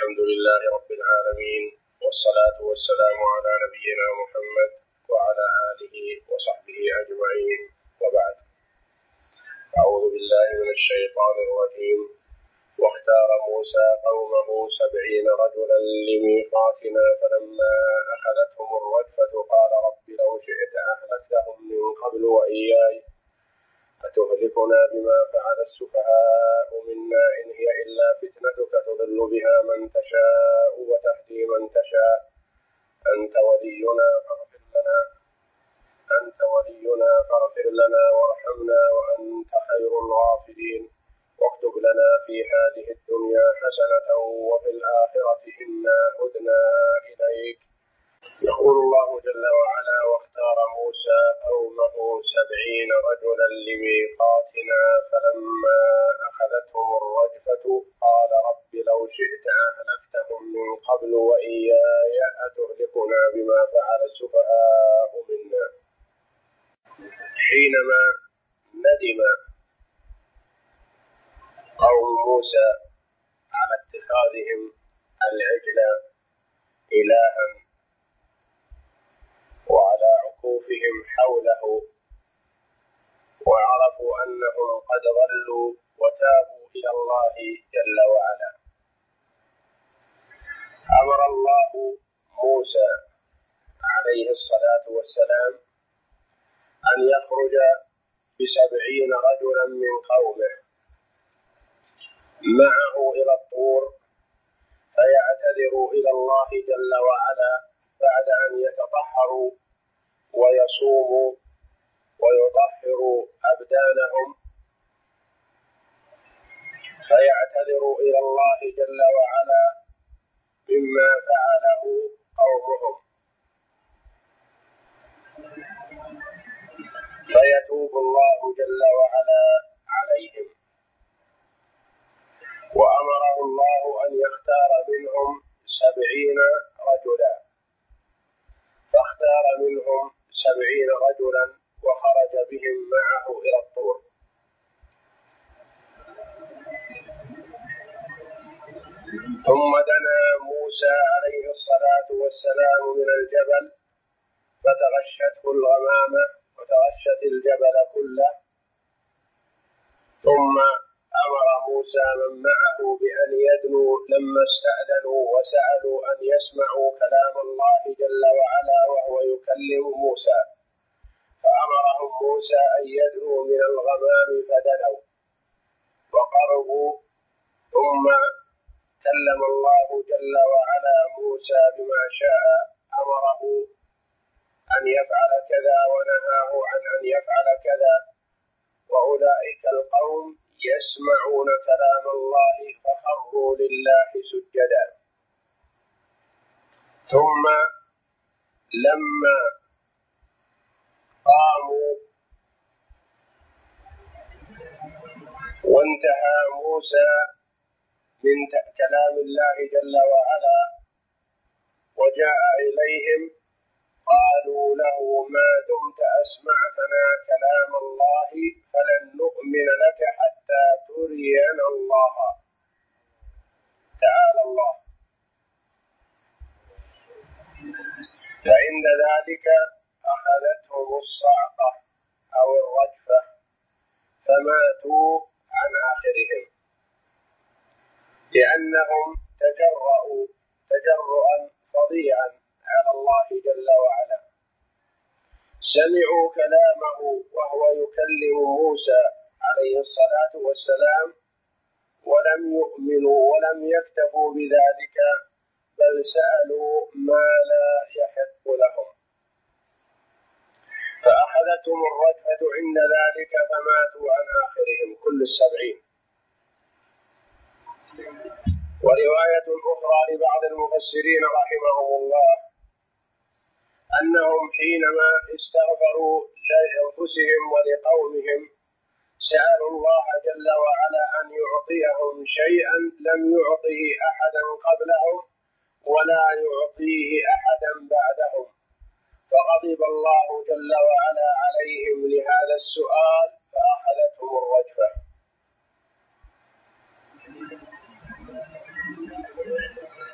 الحمد لله رب العالمين، والصلاة والسلام على نبينا محمد وعلى آله وصحبه أجمعين، وبعد. أعوذ بالله من الشيطان الرجيم. واختار موسى قومه 70 رجلا لميقاتنا فلما أخذتهم الرجفة قال رب لو شئت أهلكتهم من قبل وإياي أتهلكنا بما فعل السفهاء منا إن هي إلا فتنتك تضل بها من تشاء وتهدي من تشاء أنت ولينا فاغفر لنا وارحمنا وأنت خير الغافرين واكتب لنا في هذه الدنيا حسنة وفي الآخرة إنا هدنا إليك. يقول الله جل وعلا: واختار موسى قومه 70 رجلا لميقاتنا فلما أخذتهم الرجفة قال رب لو شئت أهلكتهم من قبل وإياي أتهلكنا بما فعل السفهاء منا. حينما ندم قوم موسى على اتخاذهم العجل إلها وعلى عكوفهم حوله وعرفوا أنهم قد ضلوا وتابوا إلى الله جل وعلا، أمر الله موسى عليه الصلاة والسلام أن يخرج ب70 رجلا من قومه معه إلى الطور فيعتذروا إلى الله جل وعلا بعد أن يتطهروا ويصوموا ويطهروا أبدانهم، فيعتذروا إلى الله جل وعلا مما فعله قومهم، فيتوب الله جل وعلا عليهم. وأمره الله أن يختار منهم 70 رجلا، فاختار منهم 70 رجلا وخرج بهم معه إلى الطور. ثم دنا موسى عليه الصلاة والسلام من الجبل فتغشته الغمامة وتغشت الجبل كله، ثم أمر موسى من معه بأن يدنوا لما استأذنوا وسألوا أن يسمعوا كلام الله جل وعلا وهو يكلم موسى، فأمرهم موسى أن يدنوا من الغمام فدنوا وقربوا، ثم كلم الله جل وعلا موسى بما شاء، أمره أن يفعل كذا ونهاه عن أن يفعل كذا، وأولئك القوم يسمعون كلام الله فخروا لله سجدا. ثم لما قاموا وانتهى موسى من كلام الله جل وعلا وجاء إليهم قالوا له ما دمت أسمعتنا كلام الله فلن نؤمن لك حتى ترينا الله تعالى الله. فعند ذلك أخذتهم الصعقة أو الرجفة فماتوا عن آخرهم، لأنهم تجرؤوا تجرؤا فظيعا على الله جل وعلا. سمعوا كلامه وهو يكلم موسى عليه الصلاة والسلام ولم يؤمنوا ولم يكتفوا بذلك، بل سألوا ما لا يحق لهم، فأخذتهم الرجفة عند ذلك فماتوا عن آخرهم كل 70. ورواية أخرى لبعض المفسرين رحمهم الله أنهم حينما استغفروا لأنفسهم ولقومهم سألوا الله جل وعلا أن يعطيهم شيئا لم يعطه أحدا قبلهم ولا يعطيه أحدا بعدهم، فغضب الله جل وعلا عليهم لهذا السؤال فأخذتهم الرجفة.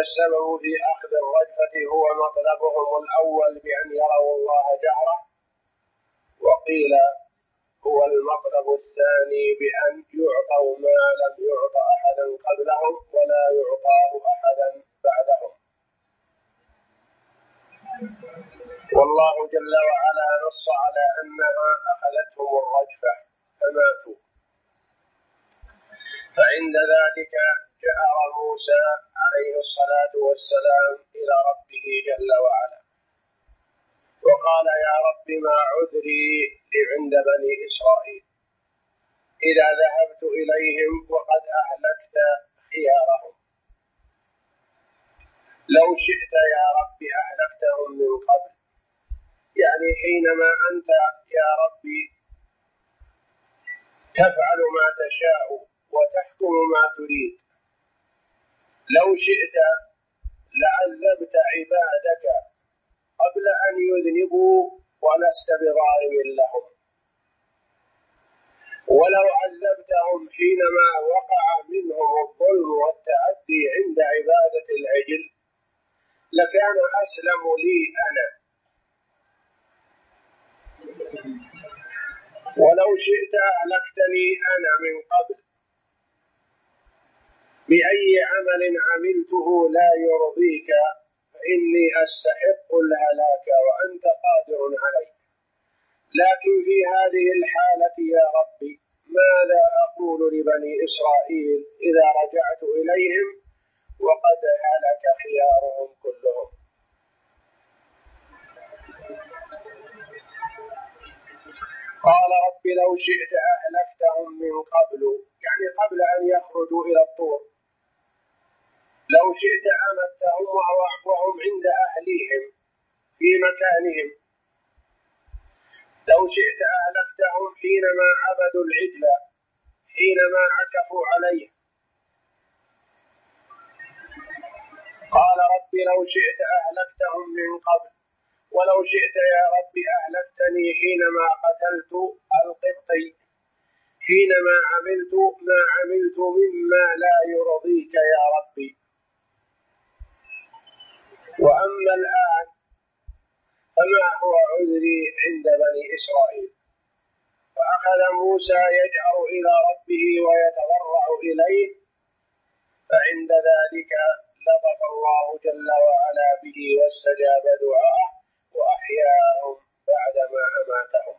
السبب في أخذ الرجفة هو مطلبهم الأول بأن يروا الله جهرة، وقيل هو المطلب الثاني بأن يعطوا ما لم يعط أحدا قبلهم ولا يعطاه أحدا بعدهم. والله جل وعلا نص على أنها أخذتهم الرجفة فماتوا، فعند ذلك جأر موسى عليه الصلاة والسلام إلى ربه جل وعلا وقال يا رب ما عذري عند بني إسرائيل إذا ذهبت إليهم وقد أهلكت خيارهم، لو شئت يا رب أهلكتهم من قبل، يعني حينما أنت يا ربي تفعل ما تشاء وتحكم ما تريد، لو شئت لعذبت عبادك قبل أن يذنبوا ولست بظالم لهم، ولو عذبتهم حينما وقع منهم الظلم والتعدي عند عبادة العجل لكان أسلم لي أنا، ولو شئت أهلكتني أنا من قبل بأي عمل عملته لا يرضيك فإني أستحق الهلاك وأنت قادر علي، لكن في هذه الحالة يا ربي ماذا أقول لبني إسرائيل إذا رجعت إليهم وقد هلك خيارهم كلهم؟ قال رب لو شئت أهلكتهم من قبل، يعني قبل أن يخرجوا إلى الطور، لو شئت أمتهم وهم عند أهليهم في مكانهم، لو شئت أهلكتهم حينما عبدوا العجل حينما عكفوا عليه. قال رب لو شئت أهلكتهم من قبل، ولو شئت يا رب أهلكتني حينما قتلت القبطي، حينما عملت ما عملت مما لا يرضيك يا ربي. وأما الآن فما هو عذري عند بني إسرائيل؟ فأخذ موسى يجأر إلى ربه ويتضرع إليه، فعند ذلك لطف الله جل وعلا به واستجاب دعاءه وأحياهم بعدما أماتهم.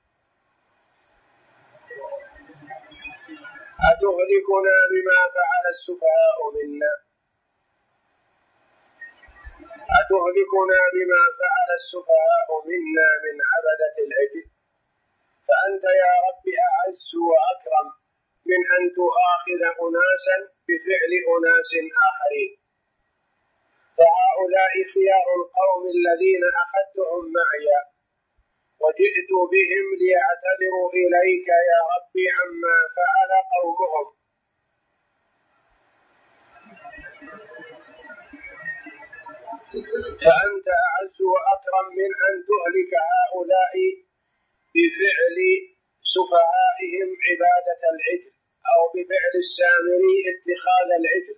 أتهلكنا بما فعل السفهاء منا، أتهلكنا بما فعل السفهاء منا من عبدة العجل، فأنت يا رب أعز وأكرم من أن تؤاخذ أناسا بفعل أناس آخرين، فهؤلاء خيار القوم الذين أخذتهم معي وجئت بهم ليعتذروا إليك يا رب عما فعل قومهم، فأنت أعز وأكرم من أن تهلك هؤلاء بفعل سفهائهم عبادة العجل أو بفعل السامري اتخاذ العجل.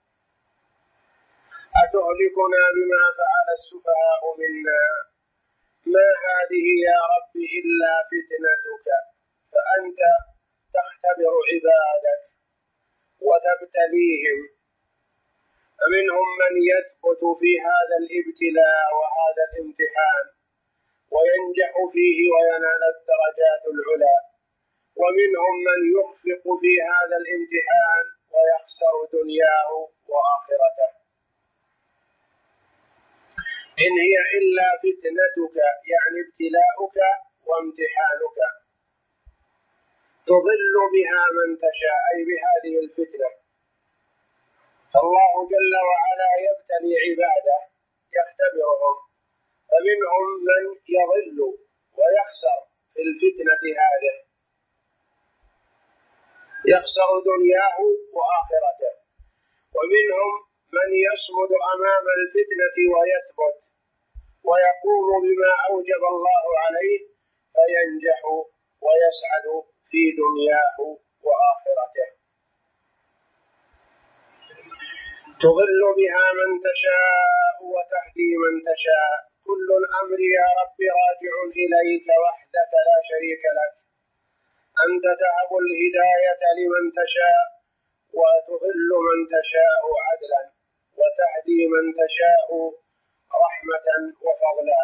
أتهلكنا بما فعل السفهاء منا، ما هذه يا رب إلا فتنتك، فأنت تختبر عبادك وتبتليهم، فمنهم من يثبت في هذا الابتلاء وهذا الامتحان وينجح فيه وينال الدرجات العلى، ومنهم من يخفق في هذا الامتحان ويخسر دنياه وآخرته. إن هي إلا فتنتك، يعني ابتلاؤك وامتحانك، تضل بها من تشاء، أي بهذه الفتنة. فالله جل وعلا يبتلي عباده يختبرهم، فمنهم من يضل ويخسر في الفتنة هذه، يخسر دنياه وآخرته، ومنهم من يصمد أمام الفتنة ويثبت ويقوم بما أوجب الله عليه فينجح ويسعد في دنياه وآخرته. تضل بها من تشاء وتهدي من تشاء، كل الأمر يا رب راجع إليك وحدك لا شريك لك، أنت تهب الهداية لمن تشاء وتضل من تشاء عدلا وتهدي من تشاء رحمة وفضلا.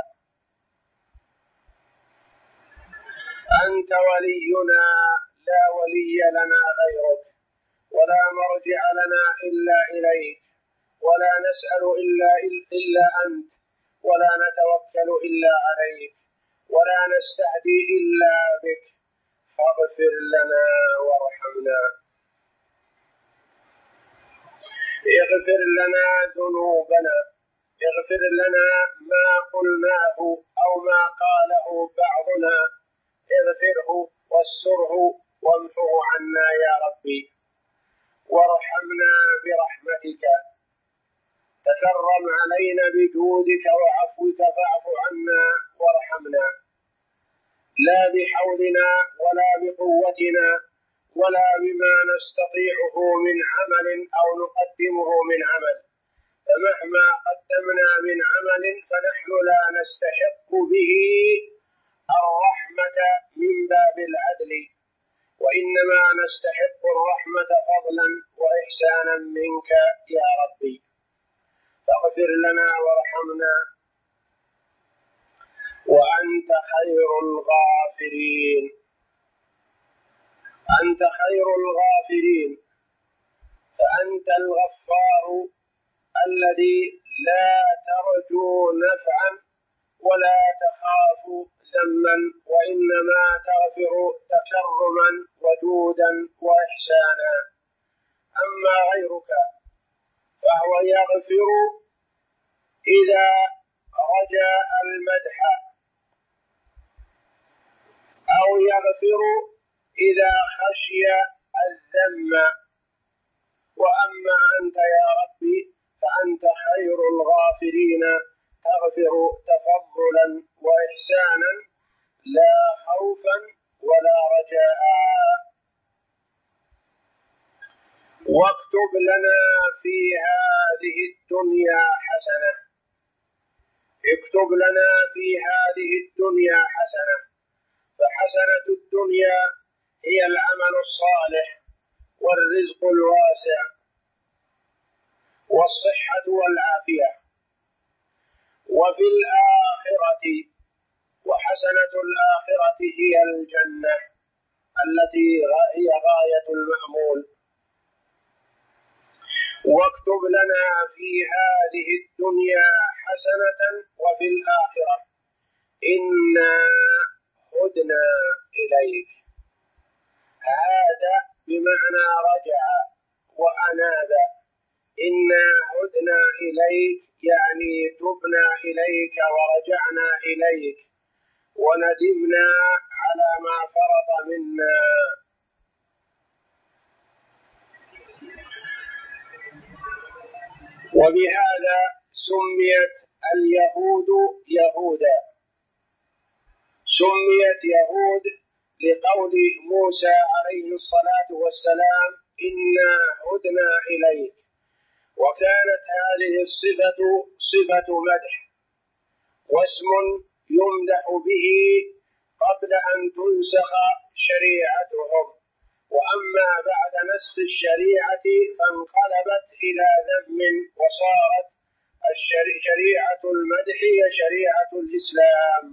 أنت ولينا لا ولي لنا غيرك، ولا مرجع لنا إلا إليك، ولا نسأل إلا أنت، ولا نتوكل إلا عليك، ولا نستهدي إلا بك، فاغفر لنا وارحمنا. اغفر لنا ذنوبنا، اغفر لنا ما قلناه أو ما قاله بعضنا، اغفره واستره وامحه عنا يا ربي، وارحمنا برحمتك، تكرم علينا بجودك وعفوك فاعف عنا وارحمنا، لا بحولنا ولا بقوتنا ولا بما نستطيعه من عمل أو نقدمه من عمل، فمهما قدمنا من عمل فنحن لا نستحق به الرحمة من باب العدل، وإنما نستحق الرحمة فضلا وإحسانا منك يا ربي، فاغفر لنا وارحمنا وأنت خير الغافرين. أنت خير الغافرين، فأنت الغفار الذي لا ترجو نفعا ولا تخاف ذما، وإنما تغفر تكرما وجودا وإحسانا. أما غيرك فهو يغفر إذا رجا المدح، أو يغفر إذا خشي الذم، وأما أنت يا ربي فأنت خير الغافرين، تغفر تفضلا وإحسانا لا خوفا ولا رجاء. واكتب لنا في هذه الدنيا حسنة، اكتب لنا في هذه الدنيا حسنة، فحسنة الدنيا هي العمل الصالح والرزق الواسع والصحة والعافية، وفي الآخرة وحسنة الآخرة هي الجنة التي هي غاية المأمول. واكتب لنا في هذه الدنيا حسنة وفي الآخرة إنا هدنا إليك. هذا بمعنى رجع وأناب، إنا هدنا إليك يعني تبنا إليك ورجعنا إليك وندمنا على ما فرط منا. وبهذا سميت اليهود يهودا، سميت يهود لقول موسى عليه الصلاة والسلام إنا هدنا إليك، وكانت هذه الصفة صفة مدح واسم يمدح به قبل أن تنسخ شريعتهم، وأما بعد نسخ الشريعة فانقلبت إلى ذم وصارت شريعة المدح هي شريعة الإسلام.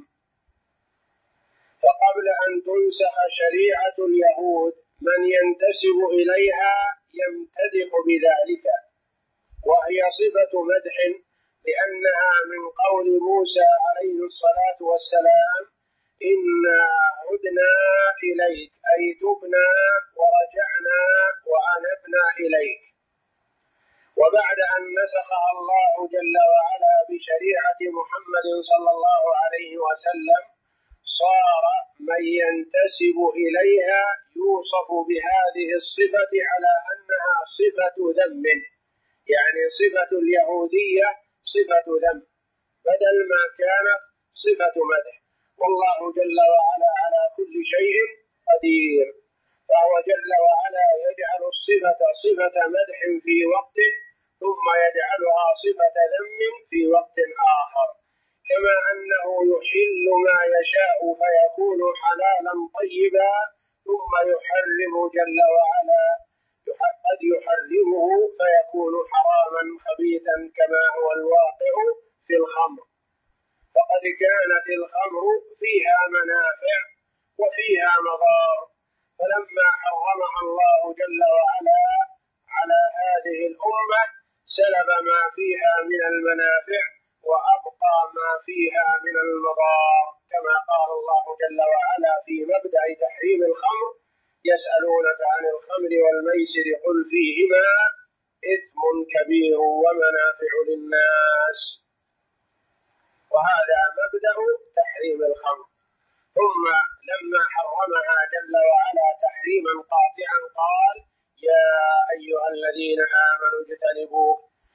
فقبل أن تنسخ شريعة اليهود من ينتسب إليها يمتدح بذلك، وهي صفة مدح لأنها من قول موسى عليه الصلاة والسلام إنا هدنا إليك، أي تبنا ورجعنا وأنبنا إليك. وبعد أن نسخها الله جل وعلا بشريعة محمد صلى الله عليه وسلم صار من ينتسب إليها يوصف بهذه الصفة على أنها صفة ذم، يعني صفة اليهودية صفة ذم بدل ما كانت صفة مدح، والله جل وعلا على كل شيء قدير، فهو جل وعلا يجعل الصفة صفة مدح في وقت ثم صفة ذم في وقت آخر، كما أنه يحل ما يشاء فيكون حلالا طيبا ثم يحرم جل وعلا، قد يحرمه فيكون حراما خبيثا كما هو الواقع في الخمر. فقد كانت الخمر فيها منافع وفيها مضار، فلما حرمها الله جل وعلا على هذه الأمة سلب ما فيها من المنافع وأبقى ما فيها من المضار، كما قال الله جل وعلا في مبدأ تحريم الخمر: يسألونك عن الخمر والميسر قل فيهما إثم كبير ومنافع للناس. وهذا مبدأ تحريم الخمر. ثم لما حرمها جل وعلا تحريما قاطعا قال: يا أيها الذين آمنوا اجتنبوا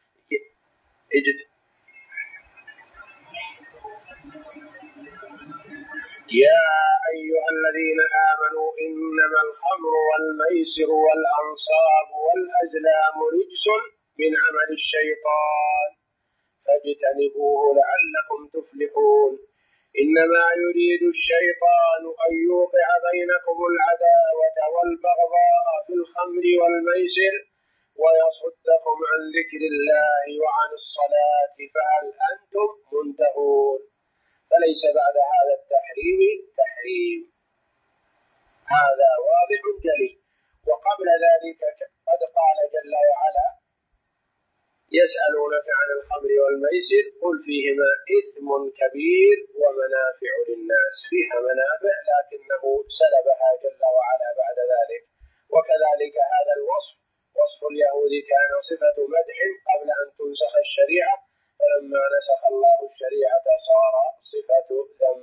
إنما الخمر والميسر والأنصاب والأزلام رجس من عمل الشيطان فاجتنبوه لعلكم تفلحون. إنما يريد الشيطان أن يوقع بينكم العداوة والبغضاء في الخمر والميسر ويصدكم عن ذكر الله وعن الصلاة فهل أنتم منتهون. فليس بعد هذا التحريم تحريم، هذا واضح جلي. وقبل ذلك قد قال جل وعلا: يسألونك عن الخمر والميسر قل فيهما إثم كبير ومنافع للناس. فيها منافع لكنه سلبها جل وعلا بعد ذلك. وكذلك هذا الوصف وصف اليهود كان صفة مدح قبل أن تنسخ الشريعة، فلما نسخ الله الشريعة صار صفة ذم.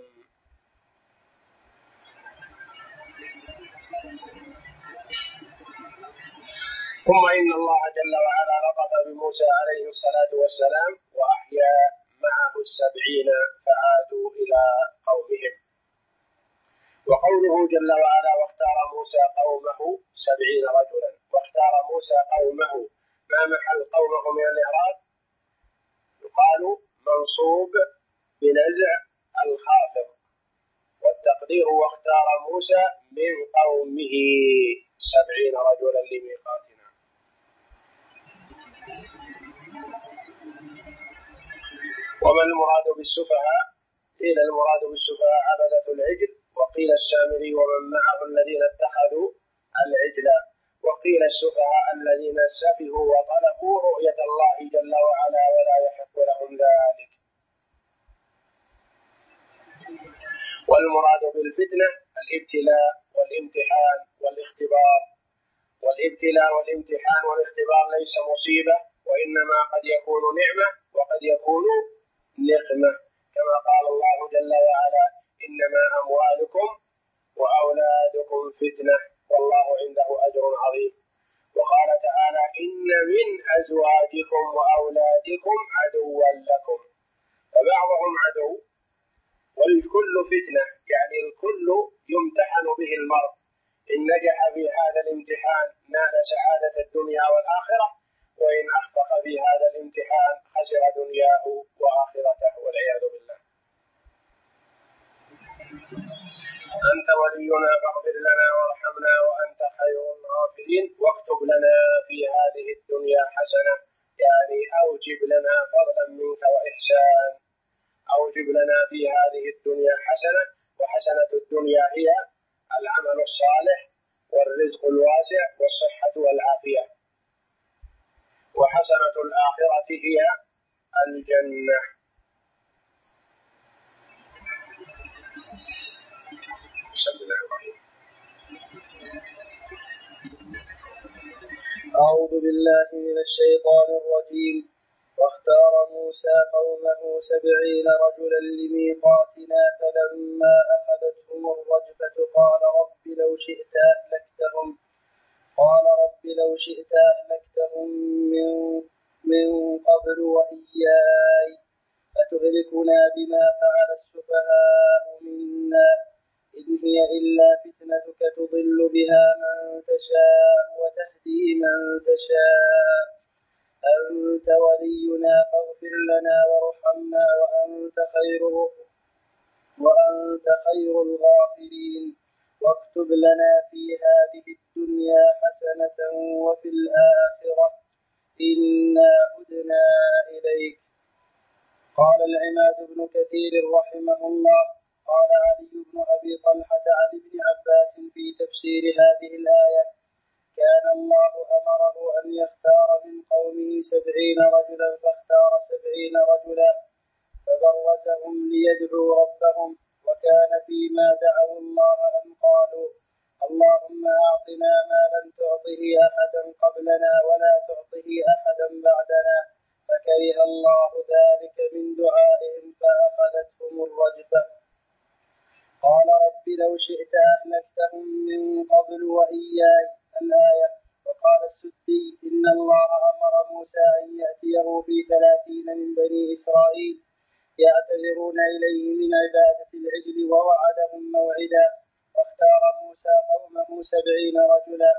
ثم إن الله جل وعلا لطف بموسى عليه الصلاة والسلام وأحيا معه 70 فعادوا إلى قومهم. وقوله جل وعلا: واختار موسى قومه 70 رجلا. واختار موسى قومه، ما محل قومه من الإعراب؟ يقال منصوب بنزع الخافض، والتقدير واختار موسى من قومه 70 رجلا لميقاتنا. وما المراد بالسفهاء؟ قيل المراد بالسفهاء عبدة العجل، وقيل السامري ومن معه الذين اتخذوا العجل، وقيل السفهاء الذين سفهوا وطلبوا رؤية الله جل وعلا ولا يحق لهم ذلك. والمراد بالفتنة الابتلاء والامتحان والاختبار. والابتلاء والامتحان والاختبار ليس مصيبة، وإنما قد يكون نعمة وقد يكون نقمة، كما قال الله جل وعلا: إنما أموالكم وأولادكم فتنة والله عنده أجر عظيم. وقال تعالى: إن من أزواجكم وأولادكم عدوا لكم، فبعضهم عدو والكل فتنة، يعني الكل يمتحن به المرء، إن نجح في هذا الامتحان نال سعادة الدنيا والآخرة، وإن أخفق في هذا الامتحان خسر دنياه وآخرته والعياذ بالله. أنت ولينا فاغفر لنا وارحمنا وأنت خير الغافرين، واكتب لنا في هذه الدنيا حسنة، يعني أوجب لنا فضلا منك وإحسان. أوجب لنا في هذه الدنيا حسنة، وحسنة الدنيا هي العمل الصالح والرزق الواسع والصحة والعافية، وحسنة الآخرة هي الجنة. بسم الله الرحمن الرحيم. أعوذ بالله من الشيطان الرجيم. واختار موسى قومه 70 رجلا لميقاتنا فلما أخذتهم الرجفة قال رب لو شئت أهلكتهم من قبل وإياي أتهلكنا بما فعل السفهاء منا إن هي إلا فتنتك تضل بها من تشاء وتهدي من تشاء أنت أنت ولينا فاغفر لنا وارحمنا وأنت خير الغافرين واكتب لنا في هذه الدنيا حسنة وفي الآخرة إنا هدنا إليك. قال العماد بن كثير رحمه الله قال علي بن أبي طلحة عن ابن عباس في تفسير هذه الآية كان الله أمره أن يختار من قومه 70 رجلا فاختار 70 رجلا فبرزهم ليدعوا ربهم وكان فيما دعوا الله أن قالوا اللهم أعطنا ما لم تعطه أحدا قبلنا ولا تعطه أحدا بعدنا فكره الله ذلك من دعائهم فأخذتهم الرجفة. قال رب لو شئت أهلكتهم من قبل وإياي الآية. وقال السدي إن الله أمر موسى أن يأتيه في 30 من بني إسرائيل يعتذرون إليه من عبادة العجل ووعدهم موعدا واختار موسى قومه 70 رجلا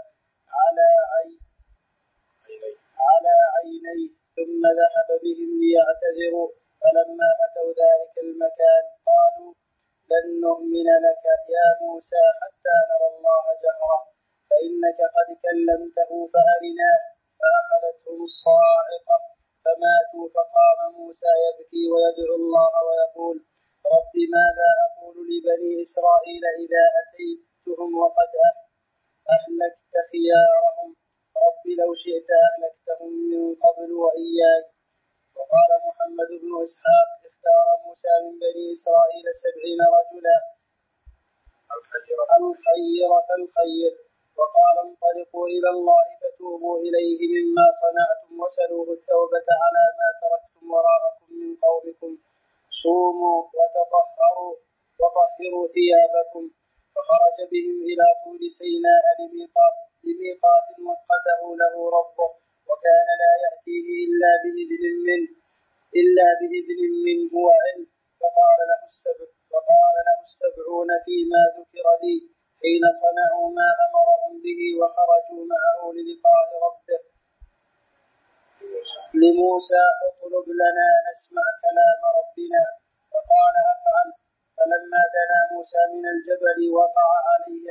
على عينيه ثم ذهب بهم ليعتذروا فلما أتوا ذلك المكان قالوا لن نؤمن لك يا موسى حتى نرى الله جهرة فإنك قد كلمته فأرناه فأخذتهم الصاعقة فماتوا فقام موسى يبكي ويدعو الله ويقول رب ماذا أقول لبني إسرائيل إذا أتيتهم وقد أهلكت خيارهم رب لو شئت أهلكتهم من قبل وإياي. وقال محمد بن إسحاق اختار موسى من بني إسرائيل 70 رجلا الخير وقال انطلقوا إلى الله فتوبوا إليه مما صنعتم وسلوه التوبة على ما تركتم وراءكم من قومكم صوموا وتطهروا وطهروا ثيابكم. فخرج بهم إلى طول سيناء لميقات وقته له ربه وكان لا يأتيه إلا بإذن منه وعلم. فقال له السبعون فيما ذكر لي حين صنعوا ما أمرهم به وخرجوا معه للقاء ربه لموسى اطلب لنا نسمع كلام ربنا فقال أفعل. فلما دنا موسى من الجبل وقع عليه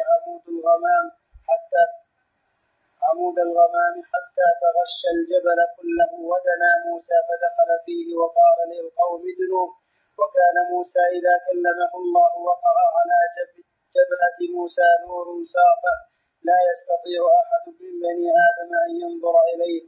عمود الغمام حتى تغشى الجبل كله ودنا موسى فدخل فيه وقال للقوم ادنوا. وكان موسى إذا كلمه الله وقع على جبهة موسى نور ساطع لا يستطيع أحد من بني آدم أن ينظر إليه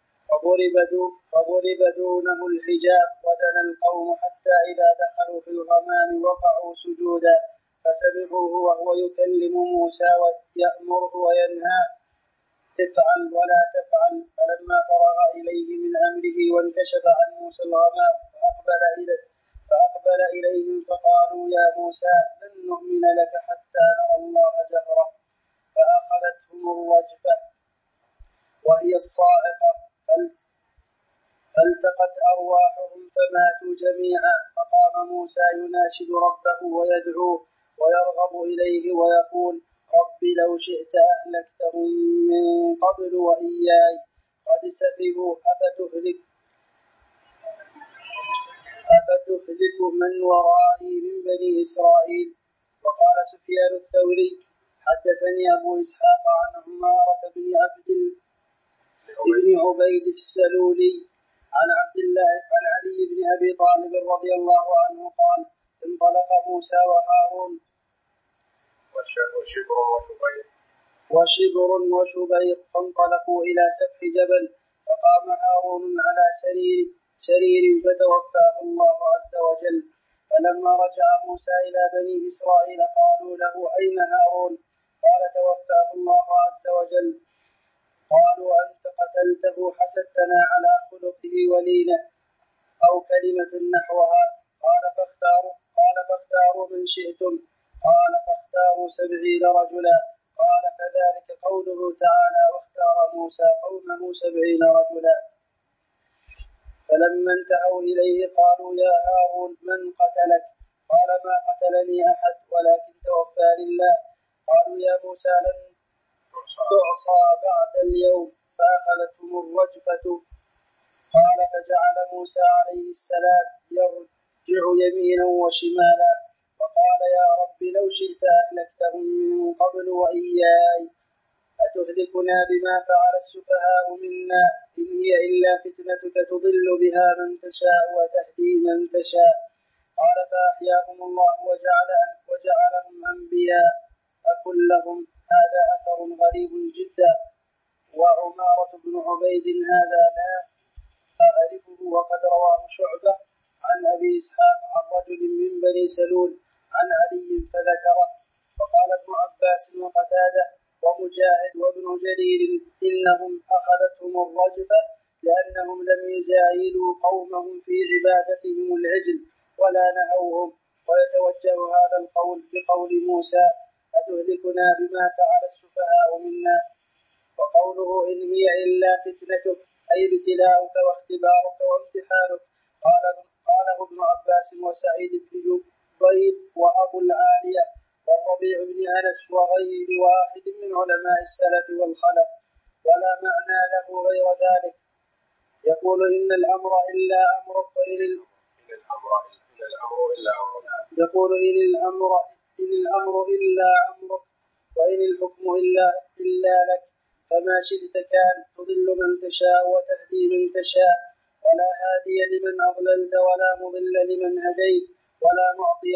فضرب دونه الحجاب ودنا القوم حتى إذا دخلوا في الغمام وقعوا سجودا فسمعوه وهو يكلم موسى ويأمره وينهاه افعل ولا تفعل. فلما فرغ إليه من أمره وانكشف عن موسى الغمام فأقبل إليهم فقالوا يا موسى لن نؤمن لك حتى نرى الله جهرة فأخذتهم الرجفة وهي الصاعقة فالتقت أرواحهم فماتوا جميعا. فقام موسى يناشد ربه ويدعوه ويرغب إليه ويقول رب لو شئت أهلكتهم من قبل وإياي قد سفهوا أفتهلك من ورائي من بني إسرائيل. وقال سفيان الثوري حدثني أبو إسحاق عن عمارة بن عبيد السلولي عن علي بن أبي طالب رضي الله عنه قال انطلق موسى وهارون وشبر وشبير فانطلقوا إلى سفح جبل فقام هارون على سرير فتوفاه الله عز وجل. فلما رجع موسى إلى بني إسرائيل قالوا له أين هارون؟ قال توفاه الله عز وجل. قالوا أنت قتلته حسدتنا على خلقه ولينه أو كلمة نحوها. قال فاختاروا من شئتم. قال فاختاروا 70 رجلا. قال فذلك قوله تعالى واختار موسى قومه 70 رجلا. فلما انتهوا إليه قالوا يا هارون من قتلك؟ قال ما قتلني أحد ولكن توفاني الله. قالوا يا موسى لن تعصى بعد اليوم. فأخذتهم الرجفة قال فجعل موسى عليه السلام يرجع يمينا وشمالا وقال يا رب لو شئت أهلكتهم من قبل وإياي أتهلكنا بما فعل السفهاء منا إن هي إلا فتنتك تضل بها من تشاء وتهدي من تشاء قال فأحياهم الله وجعلهم أنبياء كلهم. هذا أثر غريب جدا. وعمارة بن عبيد هذا لا أعرفه وقد رواه شعبة عن أبي إسحاق عن رجل من بني سلول عن علي فذكره. وقال ابن عباس وقتادة ومجاهد وابن جرير إنهم أخذتهم الرجفة لأنهم لم يزايلوا قومهم في عبادتهم العجل ولا نهوهم. ويتوجه هذا القول بقول موسى أتهلكنا بما فعل السفهاء منا. وقوله إن هي إلا فتنتك أي ابتلاؤك واختبارك وامتحانك. قاله ابن عباس وسعيد بن جبير وأبو العالية والربيع بن أنس وغير واحد من علماء السلف والخلف ولا معنى له غير ذلك. يقول إن الأمر إلا أمرك يقول إن الأمر إلا أمرك وإن الحكم إلا لك فما شئت كان تضل من تشاء وتهدي من تشاء ولا هادي لمن أضللت ولا مضل لمن هديت ولا معطي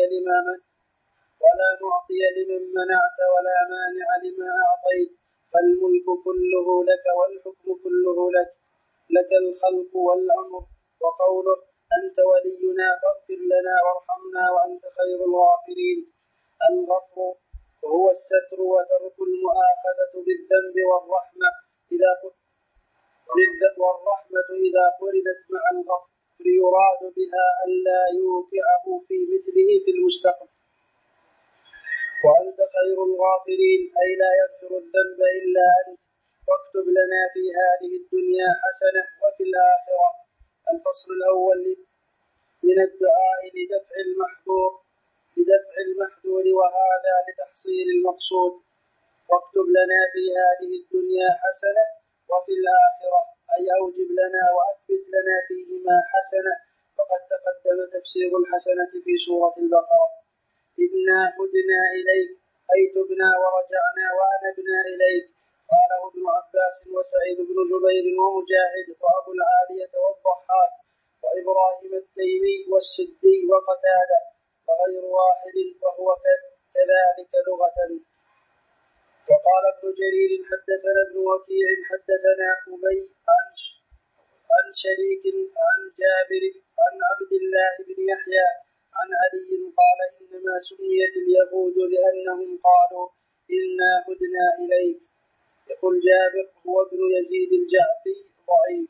لمن منعت ولا مانع لما أعطيت فالملك كله لك والحكم كله لك الخلق والأمر. وقوله أنت ولينا فاغفر لنا وارحمنا وأنت خير الغافرين. الغفر هو الستر وترك المؤاخذة بالذنب والرحمة إذا قرنت مع الغفر يراد بها ألا يوقعه في مثله في المستقبل. وأنت خير الغافرين أي لا يغفر الذنب إلا أنت واكتب لنا في هذه الدنيا حسنة وفي الآخرة. الفصل الأول من الدعاء لدفع المحذور وهذا لتحصيل المقصود. واكتب لنا في هذه الدنيا حسنة وفي الآخرة أي أوجب لنا وأثبت لنا فيهما حسنة. وقد تقدم تفسير الحسنة في سورة البقرة. إنا هدنا إليك أي تبنا ورجعنا وأنبنا إليك. قاله ابن عباس وسعيد بن جبير ومجاهد وأبو العالية والضحاك وإبراهيم التيمي والسدي وقتادة وغير واحد وهو كذلك لغة. وقال ابن جرير حدثنا ابن وكيع حدثنا أبي عن شريك عن جابر عن عبد الله بن يحيى عن علي قال إنما سميت اليهود لأنهم قالوا إنا هدنا إليك. يقول جابر هو ابن يزيد الجعفي ضعيف.